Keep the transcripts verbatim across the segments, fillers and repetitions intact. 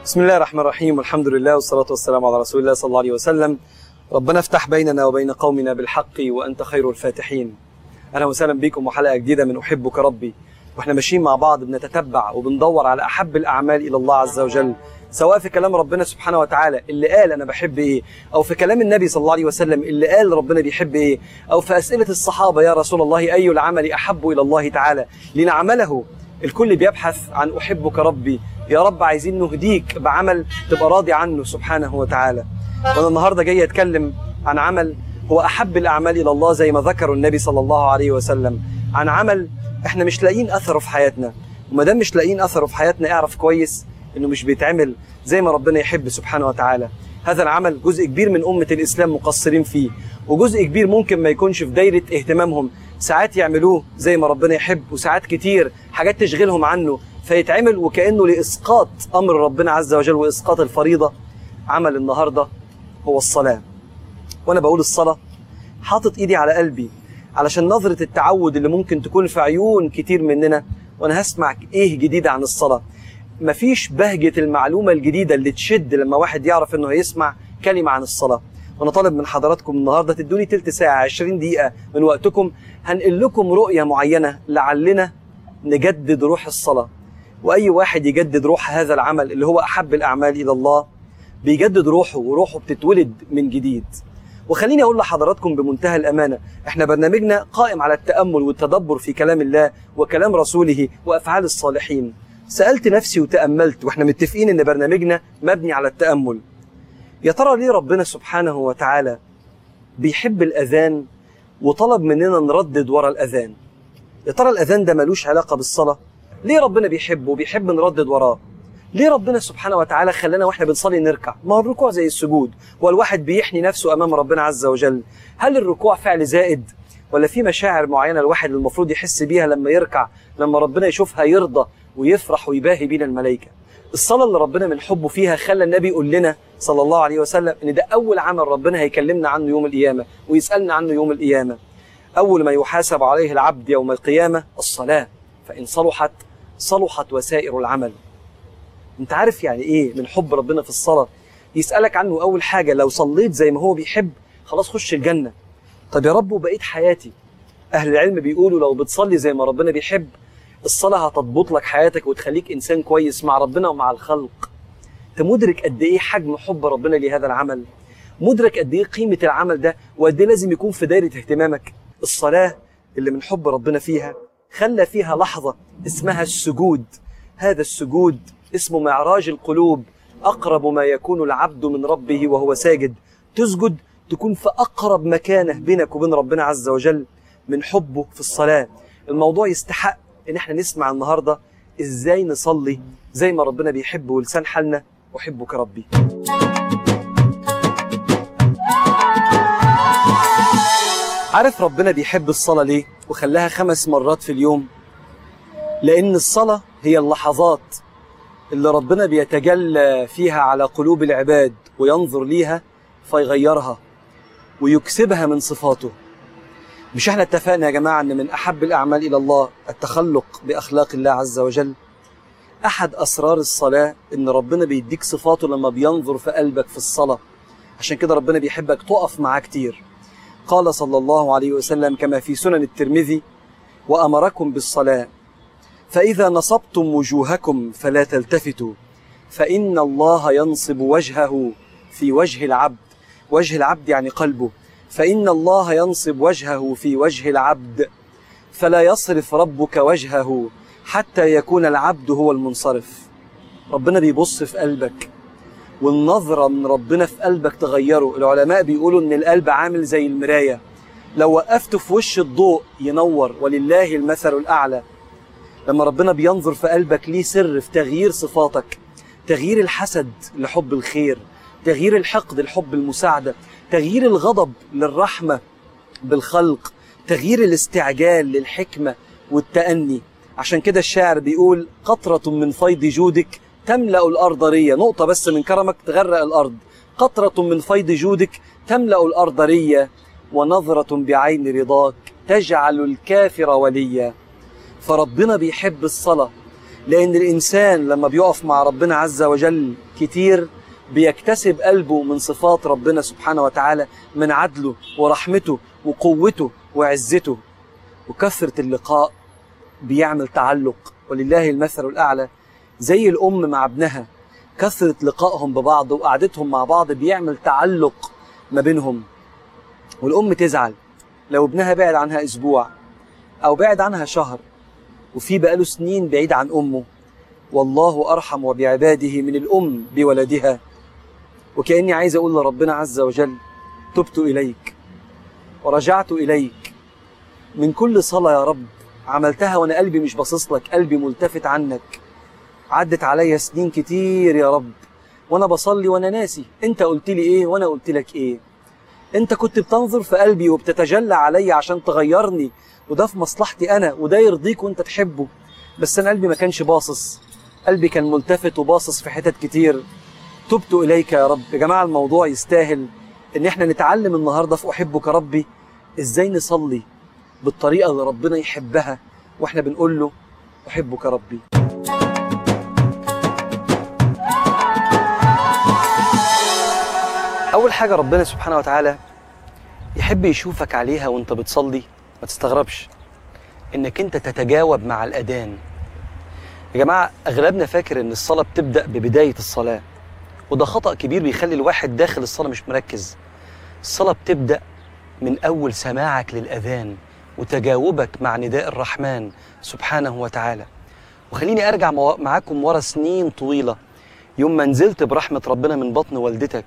بسم الله الرحمن الرحيم، والحمد لله والصلاة والسلام على رسول الله صلى الله عليه وسلم. ربنا افتح بيننا وبين قومنا بالحق وأنت خير الفاتحين. أهلا وسهلا بكم وحلقة جديدة من أحبك ربي، وإحنا ماشيين مع بعض بنتتبع وبندور على أحب الأعمال إلى الله عز وجل، سواء في كلام ربنا سبحانه وتعالى اللي قال أنا بحب إيه، أو في كلام النبي صلى الله عليه وسلم اللي قال ربنا بيحب إيه، أو في أسئلة الصحابة يا رسول الله أي العمل أحب إلى الله تعالى لنعمله. الكل بيبحث عن أحبك ربي، يا رب عايزين نهديك بعمل تبقى راضي عنه سبحانه وتعالى. وأنا النهاردة جاي أتكلم عن عمل هو أحب الأعمال إلى الله زي ما ذكر النبي صلى الله عليه وسلم، عن عمل إحنا مش لاقيين أثره في حياتنا، وما دام مش لاقيين أثره في حياتنا اعرف كويس إنه مش بيتعمل زي ما ربنا يحب سبحانه وتعالى. هذا العمل جزء كبير من أمة الإسلام مقصرين فيه، وجزء كبير ممكن ما يكونش في دايرة اهتمامهم، ساعات يعملوه زي ما ربنا يحب، وساعات كتير حاجات تشغلهم عنه فيتعمل وكأنه لإسقاط أمر ربنا عز وجل وإسقاط الفريضة. عمل النهاردة هو الصلاة. وأنا بقول الصلاة حاطط إيدي على قلبي علشان نظرة التعود اللي ممكن تكون في عيون كتير مننا، وأنا هسمع إيه جديد عن الصلاة. مفيش بهجة المعلومة الجديدة اللي تشد لما واحد يعرف إنه هيسمع كلمة عن الصلاة. وأنا طالب من حضراتكم النهاردة تدوني تلت ساعة عشرين دقيقة من وقتكم، هنقل لكم رؤية معينة لعلنا نجدد روح الصلاة. وأي واحد يجدد روح هذا العمل اللي هو أحب الأعمال إلى الله بيجدد روحه، وروحه بتتولد من جديد. وخليني أقول لحضراتكم بمنتهى الأمانة، إحنا برنامجنا قائم على التأمل والتدبر في كلام الله وكلام رسوله وأفعال الصالحين. سألت نفسي وتأملت، وإحنا متفقين إن برنامجنا مبني على التأمل. يا ترى ليه ربنا سبحانه وتعالى بيحب الأذان وطلب مننا نردد ورا الأذان؟ يا ترى الأذان ده ملوش علاقة بالصلاة؟ ليه ربنا بيحبه وبيحب نردد وراه؟ ليه ربنا سبحانه وتعالى خلانا واحنا بنصلي نركع؟ ما هو الركوع زي السجود، والواحد بيحني نفسه امام ربنا عز وجل. هل الركوع فعل زائد، ولا في مشاعر معينه الواحد المفروض يحس بيها لما يركع، لما ربنا يشوفها يرضى ويفرح ويباهي بينا الملائكه؟ الصلاه اللي ربنا من حبه فيها خلى النبي يقول لنا صلى الله عليه وسلم ان ده اول عمل ربنا هيكلمنا عنه يوم القيامه ويسالنا عنه يوم القيامه. اول ما يحاسب عليه العبد يوم القيامه الصلاه، فان صلحت صلحت وسائر العمل. انت عارف يعني ايه من حب ربنا في الصلاة يسألك عنه اول حاجة لو صليت زي ما هو بيحب خلاص خش الجنة. طب يا رب وبقيت حياتي؟ اهل العلم بيقولوا لو بتصلي زي ما ربنا بيحب الصلاة هتضبط لك حياتك وتخليك انسان كويس مع ربنا ومع الخلق. انت مدرك قد ايه حجم حب ربنا لهذا العمل؟ مدرك قد ايه قيمة العمل ده وقد ايه لازم يكون في دايرة اهتمامك؟ الصلاة اللي من حب ربنا فيها خلى فيها لحظة اسمها السجود. هذا السجود اسمه معراج القلوب، أقرب ما يكون العبد من ربه وهو ساجد. تسجد تكون في أقرب مكانه بينك وبين ربنا عز وجل من حبه في الصلاة. الموضوع يستحق إن احنا نسمع النهاردة إزاي نصلي زي ما ربنا بيحب، ولسان حالنا أحبك ربي. عارف ربنا بيحب الصلاة ليه وخلاها خمس مرات في اليوم؟ لأن الصلاة هي اللحظات اللي ربنا بيتجلى فيها على قلوب العباد وينظر ليها فيغيرها ويكسبها من صفاته. مش احنا اتفقنا يا جماعة ان من احب الاعمال الى الله التخلق باخلاق الله عز وجل؟ احد اسرار الصلاة ان ربنا بيديك صفاته لما بينظر في قلبك في الصلاة. عشان كده ربنا بيحبك تقف معاه كتير. قال صلى الله عليه وسلم كما في سنن الترمذي: وامركم بالصلاة فإذا نصبتم وجوهكم فلا تلتفتوا فإن الله ينصب وجهه في وجه العبد. وجه العبد يعني قلبه. فإن الله ينصب وجهه في وجه العبد فلا يصرف ربك وجهه حتى يكون العبد هو المنصرف. ربنا بيبص في قلبك، والنظرة من ربنا في قلبك تغيره. العلماء بيقولوا إن القلب عامل زي المراية، لو وقفته في وش الضوء ينور، ولله المثل الأعلى. لما ربنا بينظر في قلبك ليه سر في تغيير صفاتك، تغيير الحسد لحب الخير، تغيير الحقد لحب المساعدة، تغيير الغضب للرحمة بالخلق، تغيير الاستعجال للحكمة والتأني. عشان كده الشاعر بيقول: قطرة من فيض جودك تملأ الأرض ريا. نقطة بس من كرمك تغرق الأرض. قطرة من فيض جودك تملأ الأرض ريا، ونظرة بعين رضاك تجعل الكافر وليا. فربنا بيحب الصلاة لأن الإنسان لما بيقف مع ربنا عز وجل كتير بيكتسب قلبه من صفات ربنا سبحانه وتعالى، من عدله ورحمته وقوته وعزته. وكثرة اللقاء بيعمل تعلق، ولله المثل الأعلى. زي الأم مع ابنها، كثرة لقائهم ببعض وقعدتهم مع بعض بيعمل تعلق ما بينهم. والأم تزعل لو ابنها بعد عنها أسبوع أو بعد عنها شهر وفي بقاله سنين بعيد عن أمه. والله أرحم بعباده من الأم بولدها. وكأني عايز أقول لربنا عز وجل: تبت إليك ورجعت إليك من كل صلاة يا رب عملتها وأنا قلبي مش باصص لك، قلبي ملتفت عنك. عدت عليا سنين كتير يا رب وأنا بصلي وأنا ناسي أنت قلت لي إيه وأنا قلت لك إيه. أنت كنت بتنظر في قلبي وبتتجلى عليا عشان تغيرني، وده في مصلحتي أنا وده يرضيك وأنت تحبه. بس أنا قلبي ما كانش باصص، قلبي كان ملتفت وباصص في حتت كتير. تبت إليك يا رب. يا جماعة الموضوع يستاهل إن إحنا نتعلم النهاردة في أحبك ربي إزاي نصلي بالطريقة اللي ربنا يحبها وإحنا بنقول له أحبك ربي. أول حاجة ربنا سبحانه وتعالى يحب يشوفك عليها وإنت بتصلي. ما تستغربش إنك أنت تتجاوب مع الأذان. يا جماعة أغلبنا فاكر إن الصلاة بتبدأ ببداية الصلاة، وده خطأ كبير بيخلي الواحد داخل الصلاة مش مركز. الصلاة بتبدأ من أول سماعك للأذان وتجاوبك مع نداء الرحمن سبحانه وتعالى. وخليني أرجع معاكم ورا سنين طويلة، يوم ما نزلت برحمة ربنا من بطن والدتك،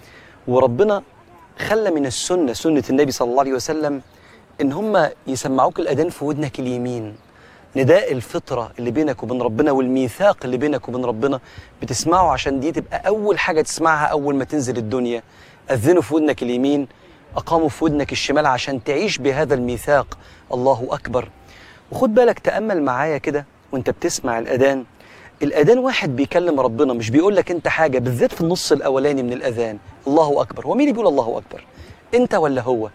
وربنا خلى من السنة، سنة النبي صلى الله عليه وسلم، إن هم يسمعوك الأذان في ودنك اليمين. نداء الفطرة اللي بينك وبين ربنا والميثاق اللي بينك وبين ربنا بتسمعه، عشان دي تبقى أول حاجة تسمعها أول ما تنزل الدنيا. أذنوا في ودنك اليمين، أقاموا في ودنك الشمال، عشان تعيش بهذا الميثاق. الله أكبر. وخد بالك، تأمل معايا كده وانت بتسمع الأذان. الأذان واحد بيكلم ربنا، مش بيقول لك انت حاجة، بالذات في النص الأولاني من الأذان. الله أكبر. هو مين اللي بيقول الله أكبر؟ انت ولا هو؟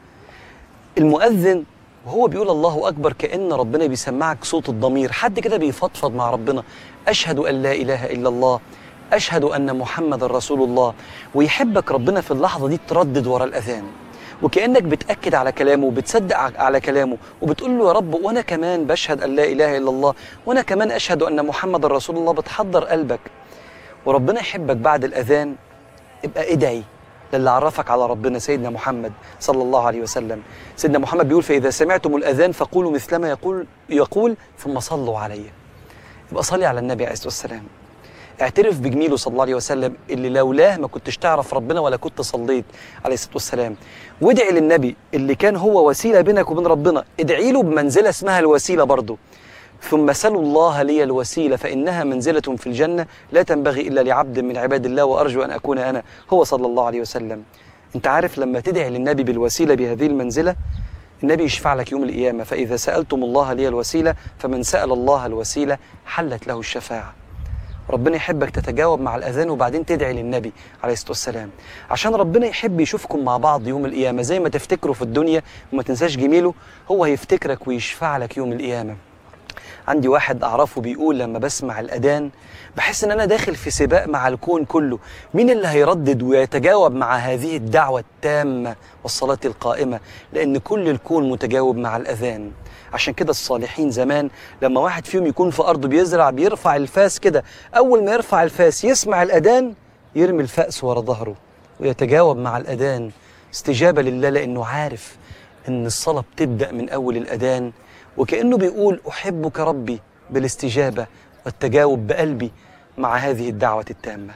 المؤذن وهو بيقول الله أكبر كأن ربنا بيسمعك صوت الضمير، حد كده بيفضفض مع ربنا. أشهد أن لا إله إلا الله، أشهد أن محمد رسول الله. ويحبك ربنا في اللحظة دي تردد ورا الأذان، وكأنك بتأكد على كلامه وبتصدق على كلامه، وبتقول له يا رب وأنا كمان بشهد أن لا إله إلا الله، وأنا كمان أشهد أن محمد رسول الله. بتحضر قلبك وربنا يحبك. بعد الأذان ابقى ادعي للي عرفك على ربنا، سيدنا محمد صلى الله عليه وسلم. سيدنا محمد بيقول: فإذا سمعتم الأذان فقولوا مثلما يقول يقول ثم صلوا عليه. يبقى صلي على النبي عليه الصلاة والسلام. اعترف بجميله صلى الله عليه وسلم اللي لولاه ما كنتش تعرف ربنا ولا كنت صليت عليه الصلاة والسلام. وادعي للنبي اللي كان هو وسيلة بينك وبين ربنا، ادعي له بمنزلة اسمها الوسيلة برضه. ثم سلوا الله لي الوسيلة فإنها منزلة في الجنة لا تنبغي إلا لعبد من عباد الله وأرجو أن أكون أنا هو صلى الله عليه وسلم. أنت عارف لما تدعي للنبي بالوسيلة بهذه المنزلة، النبي يشفع لك يوم القيامة: فإذا سألتم الله لي الوسيلة فمن سأل الله الوسيلة حلت له الشفاعة. ربنا يحبك تتجاوب مع الأذان وبعدين تدعي للنبي عليه الصلاة والسلام، عشان ربنا يحب يشوفكم مع بعض يوم القيامة. زي ما تفتكروا في الدنيا وما تنساش جميله، هو هيفتكرك ويشفع لك يوم القيامة. عندي واحد أعرفه بيقول: لما بسمع الأذان بحس إن أنا داخل في سباق مع الكون كله، مين اللي هيردد ويتجاوب مع هذه الدعوة التامة والصلاة القائمة، لأن كل الكون متجاوب مع الأذان. عشان كده الصالحين زمان لما واحد فيهم يكون في أرضه بيزرع، بيرفع الفاس كده، أول ما يرفع الفاس يسمع الأذان يرمي الفأس ورا ظهره ويتجاوب مع الأذان استجابة لله، لأنه عارف إن الصلاة بتبدأ من أول الأذان، وكأنه بيقول: أحبك ربي بالاستجابة والتجاوب بقلبي مع هذه الدعوة التامة.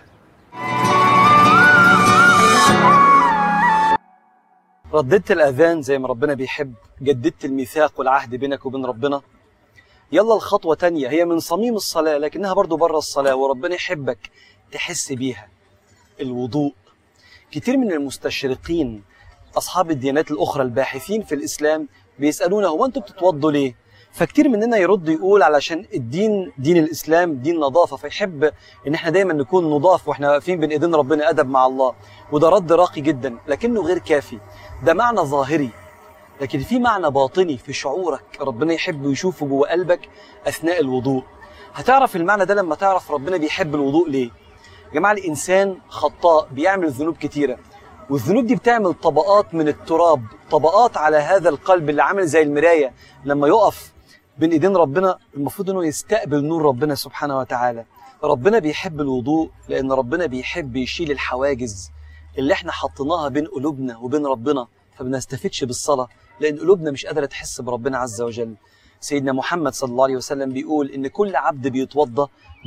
رددت الأذان زي ما ربنا بيحب، جددت الميثاق والعهد بينك وبين ربنا. يلا الخطوة تانية، هي من صميم الصلاة لكنها برضو بره الصلاة وربنا يحبك تحس بيها: الوضوء. كتير من المستشرقين أصحاب الديانات الأخرى الباحثين في الإسلام بيسألونا: هو أنتوا بتتوضوا ليه؟ فكتير مننا يرد يقول: علشان الدين، دين الإسلام دين نظافة، فيحب إن احنا دايما نكون نضاف واحنا واقفين بين إيدين ربنا، أدب مع الله. وده رد راقي جدا لكنه غير كافي. ده معنى ظاهري، لكن في معنى باطني في شعورك ربنا يحب يشوفه جوه قلبك أثناء الوضوء. هتعرف المعنى ده لما تعرف ربنا بيحب الوضوء ليه. يا جماعه الانسان خطاء بيعمل ذنوب كتيره، والذنوب دي بتعمل طبقات من التراب، طبقات على هذا القلب اللي عامل زي المرايه، لما يقف بين ايدين ربنا المفروض انه يستقبل نور ربنا سبحانه وتعالى. ربنا بيحب الوضوء لان ربنا بيحب يشيل الحواجز اللي احنا حطيناها بين قلوبنا وبين ربنا، فبنستفدش بالصلاه لان قلوبنا مش قادره تحس بربنا عز وجل. سيدنا محمد صلى الله عليه وسلم بيقول ان كل عبد بيتوضا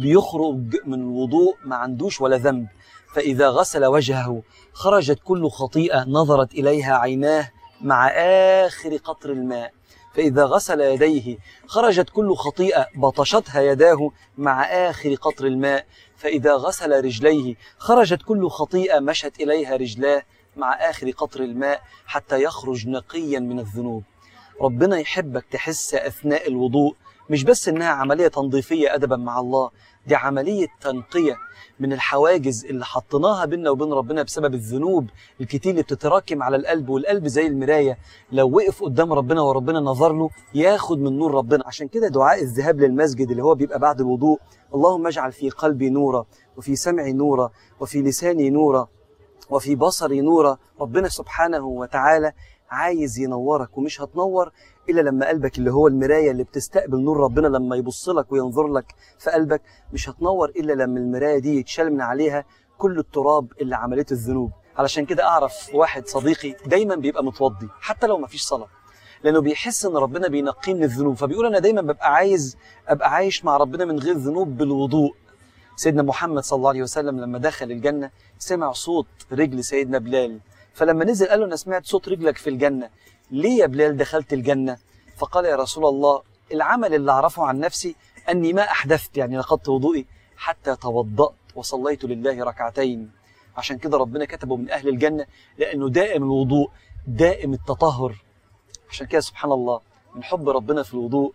بيخرج من الوضوء ما عندوش ولا ذنب، فاذا غسل وجهه خرجت كل خطيئه نظرت اليها عيناه مع اخر قطر الماء، فاذا غسل يديه خرجت كل خطيئه بطشتها يداه مع اخر قطر الماء، فاذا غسل رجليه خرجت كل خطيئه مشت اليها رجلاه مع اخر قطر الماء حتى يخرج نقيا من الذنوب. ربنا يحبك تحس أثناء الوضوء مش بس إنها عملية تنظيفية أدبا مع الله، دي عملية تنقية من الحواجز اللي حطيناها بيننا وبين ربنا بسبب الذنوب الكتير اللي بتتراكم على القلب، والقلب زي المراية لو وقف قدام ربنا وربنا نظر له ياخد من نور ربنا. عشان كده دعاء الذهاب للمسجد اللي هو بيبقى بعد الوضوء، اللهم اجعل في قلبي نورا وفي سمعي نورا وفي لساني نورا وفي بصري نورا. ربنا سبحانه وتعالى عايز ينورك، ومش هتنور إلا لما قلبك اللي هو المراية اللي بتستقبل نور ربنا لما يبص لك وينظر لك في قلبك، مش هتنور إلا لما المراية دي يتشال من عليها كل التراب اللي عملته الذنوب. علشان كده أعرف واحد صديقي دايما بيبقى متوضي حتى لو ما فيش صلاة، لأنه بيحس إن ربنا بينقيه من الذنوب، فبيقول أنا دايما ببقى عايز أبقى عايش مع ربنا من غير ذنوب بالوضوء. سيدنا محمد صلى الله عليه وسلم لما دخل الجنة سمع صوت رجل سيدنا بلال، فلما نزل قال له أنا سمعت صوت رجلك في الجنة، ليه يا بلال دخلت الجنة؟ فقال يا رسول الله العمل اللي أعرفه عن نفسي أني ما أحدثت، يعني نقضت وضوئي حتى توضأت وصليت لله ركعتين. عشان كده ربنا كتبه من أهل الجنة لأنه دائم الوضوء دائم التطهر. عشان كده سبحان الله من حب ربنا في الوضوء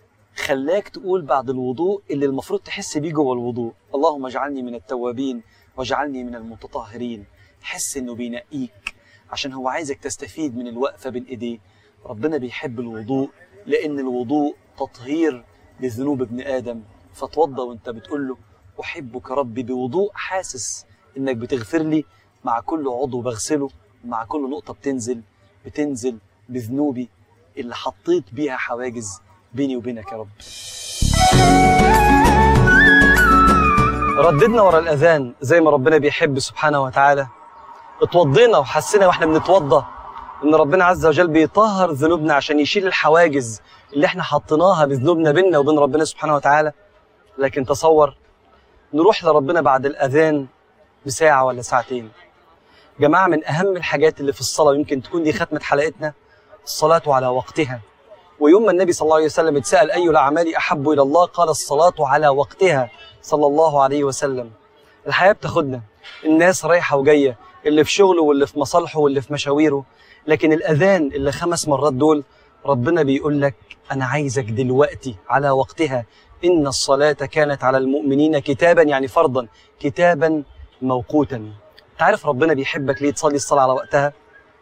خلاك تقول بعد الوضوء اللي المفروض تحس بيه جوه الوضوء، اللهم اجعلني من التوابين واجعلني من المتطهرين. حس انه بينقيك عشان هو عايزك تستفيد من الوقفة بين ايديه. ربنا بيحب الوضوء لان الوضوء تطهير لذنوب ابن ادم، فتوضى وانت بتقول له احبك ربي بوضوء، حاسس انك بتغفر لي مع كل عضو بغسله، مع كل نقطة بتنزل بتنزل بذنوبي اللي حطيت بيها حواجز بيني وبينك يا رب. رددنا ورا الأذان زي ما ربنا بيحب سبحانه وتعالى، اتوضينا وحسينا واحنا بنتوضى ان ربنا عز وجل بيطهر ذنوبنا عشان يشيل الحواجز اللي احنا حطيناها بذنوبنا بيننا وبين ربنا سبحانه وتعالى. لكن تصور نروح لربنا بعد الأذان بساعة ولا ساعتين. جماعة من أهم الحاجات اللي في الصلاة ويمكن تكون دي ختمة حلقتنا الصلاة على وقتها. ويوم ما النبي صلى الله عليه وسلم اتسأل أي الأعمال أحب إلى الله قال الصلاة على وقتها صلى الله عليه وسلم. الحياة بتاخدنا، الناس رايحة وجاية، اللي في شغله واللي في مصالحه واللي في مشاويره، لكن الأذان اللي خمس مرات دول ربنا بيقول لك أنا عايزك دلوقتي على وقتها. إن الصلاة كانت على المؤمنين كتابا، يعني فرضا، كتابا موقوتا. تعرف ربنا بيحبك ليه تصلي الصلاة على وقتها؟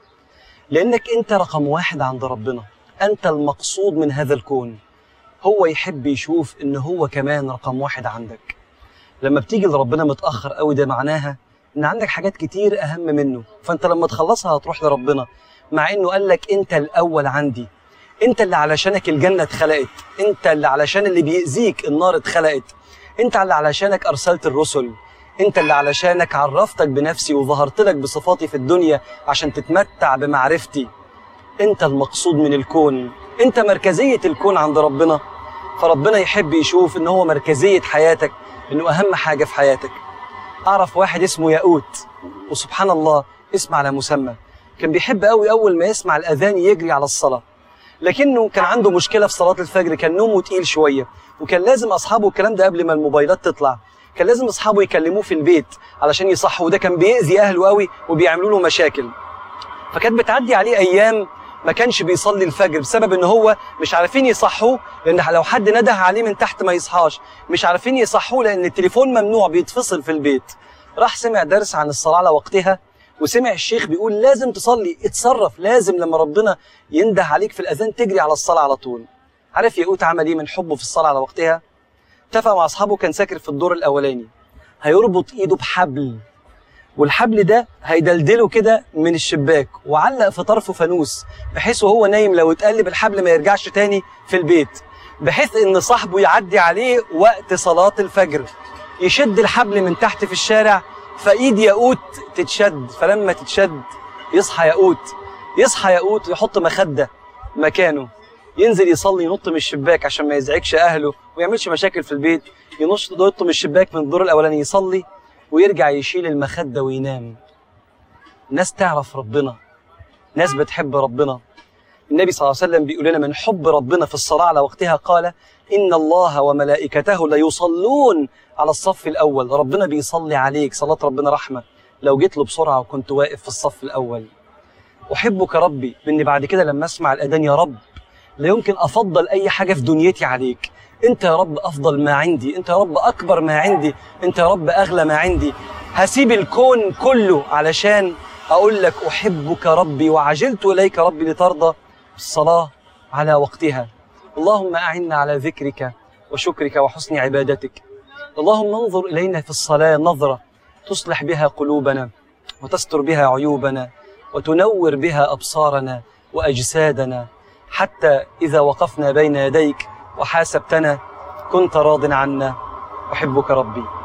لأنك أنت رقم واحد عند ربنا، أنت المقصود من هذا الكون. هو يحب يشوف إن هو كمان رقم واحد عندك. لما بتيجي لربنا متأخر قوي ده معناها إن عندك حاجات كتير أهم منه، فأنت لما تخلصها هتروح لربنا، مع إنه قال لك أنت الأول عندي، أنت اللي علشانك الجنة اتخلقت، أنت اللي علشان اللي بيأذيك النار اتخلقت، أنت اللي علشانك أرسلت الرسل، أنت اللي علشانك عرفتك بنفسي وظهرت لك بصفاتي في الدنيا عشان تتمتع بمعرفتي. أنت المقصود من الكون، أنت مركزية الكون عند ربنا. فربنا يحب يشوف إن هو مركزية حياتك، إنه أهم حاجة في حياتك. أعرف واحد اسمه ياقوت، وسبحان الله اسم على مسمى، كان بيحب قوي أول ما يسمع الأذان يجري على الصلاة، لكنه كان عنده مشكلة في صلاة الفجر، كان نومه تقيل شوية، وكان لازم أصحابه، الكلام ده قبل ما الموبايلات تطلع، كان لازم أصحابه يكلموه في البيت علشان يصحوا، وده كان بيأذي أهله قوي وبيعملوا له مشاكل. فكانت بتعدي عليه أيام ما كانش بيصلي الفجر بسبب ان هو مش عارفين يصحوه، لان لو حد نده عليه من تحت ما يصحاش، مش عارفين يصحوه لان التليفون ممنوع بيتفصل في البيت. راح سمع درس عن الصلاة على وقتها، وسمع الشيخ بيقول لازم تصلي، اتصرف، لازم لما ربنا ينده عليك في الأذان تجري على الصلاة على طول. عارف ياقوت عمل ايه من حبه في الصلاة على وقتها؟ اتفق مع اصحابه، كان ساكن في الدور الاولاني، هيربط ايده بحبل، والحبل ده هيدلدله كده من الشباك وعلق في طرفه فانوس، بحيث وهو نايم لو اتقلب الحبل ما يرجعش تاني في البيت، بحيث ان صاحبه يعدي عليه وقت صلاة الفجر يشد الحبل من تحت في الشارع، فايد ياقوت تتشد، فلما تتشد يصحى ياقوت، يصحى ياقوت يحط مخدة مكانه، ينزل يصلي، ينط من الشباك عشان ما يزعجش اهله ويعملش مشاكل في البيت، ينط من الشباك من الدور الاولاني يصلي ويرجع يشيل المخدة وينام. ناس تعرف ربنا، ناس بتحب ربنا. النبي صلى الله عليه وسلم بيقول لنا من حب ربنا في الصلاة على وقتها قال إن الله وملائكته ليصلون على الصف الأول. ربنا بيصلي عليك، صلاة ربنا رحمة لو جيت له بسرعة وكنت واقف في الصف الأول. أحبك ربي، إني بعد كده لما أسمع الأذان يا رب لا يمكن أفضل أي حاجة في دنيتي عليك، أنت يا رب أفضل ما عندي، أنت يا رب أكبر ما عندي، أنت يا رب أغلى ما عندي، هسيب الكون كله علشان أقول لك أحبك ربي وعجلت إليك ربي لترضى. الصلاة على وقتها. اللهم أعنا على ذكرك وشكرك وحسن عبادتك. اللهم انظر إلينا في الصلاة نظرة تصلح بها قلوبنا وتستر بها عيوبنا وتنور بها أبصارنا وأجسادنا، حتى إذا وقفنا بين يديك وحاسبتنا كنت راض عنا. أحبك ربي.